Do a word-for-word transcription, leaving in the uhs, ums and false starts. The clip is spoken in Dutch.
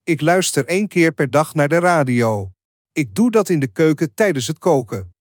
Ik luister één keer per dag naar de radio. Ik doe dat in de keuken tijdens het koken.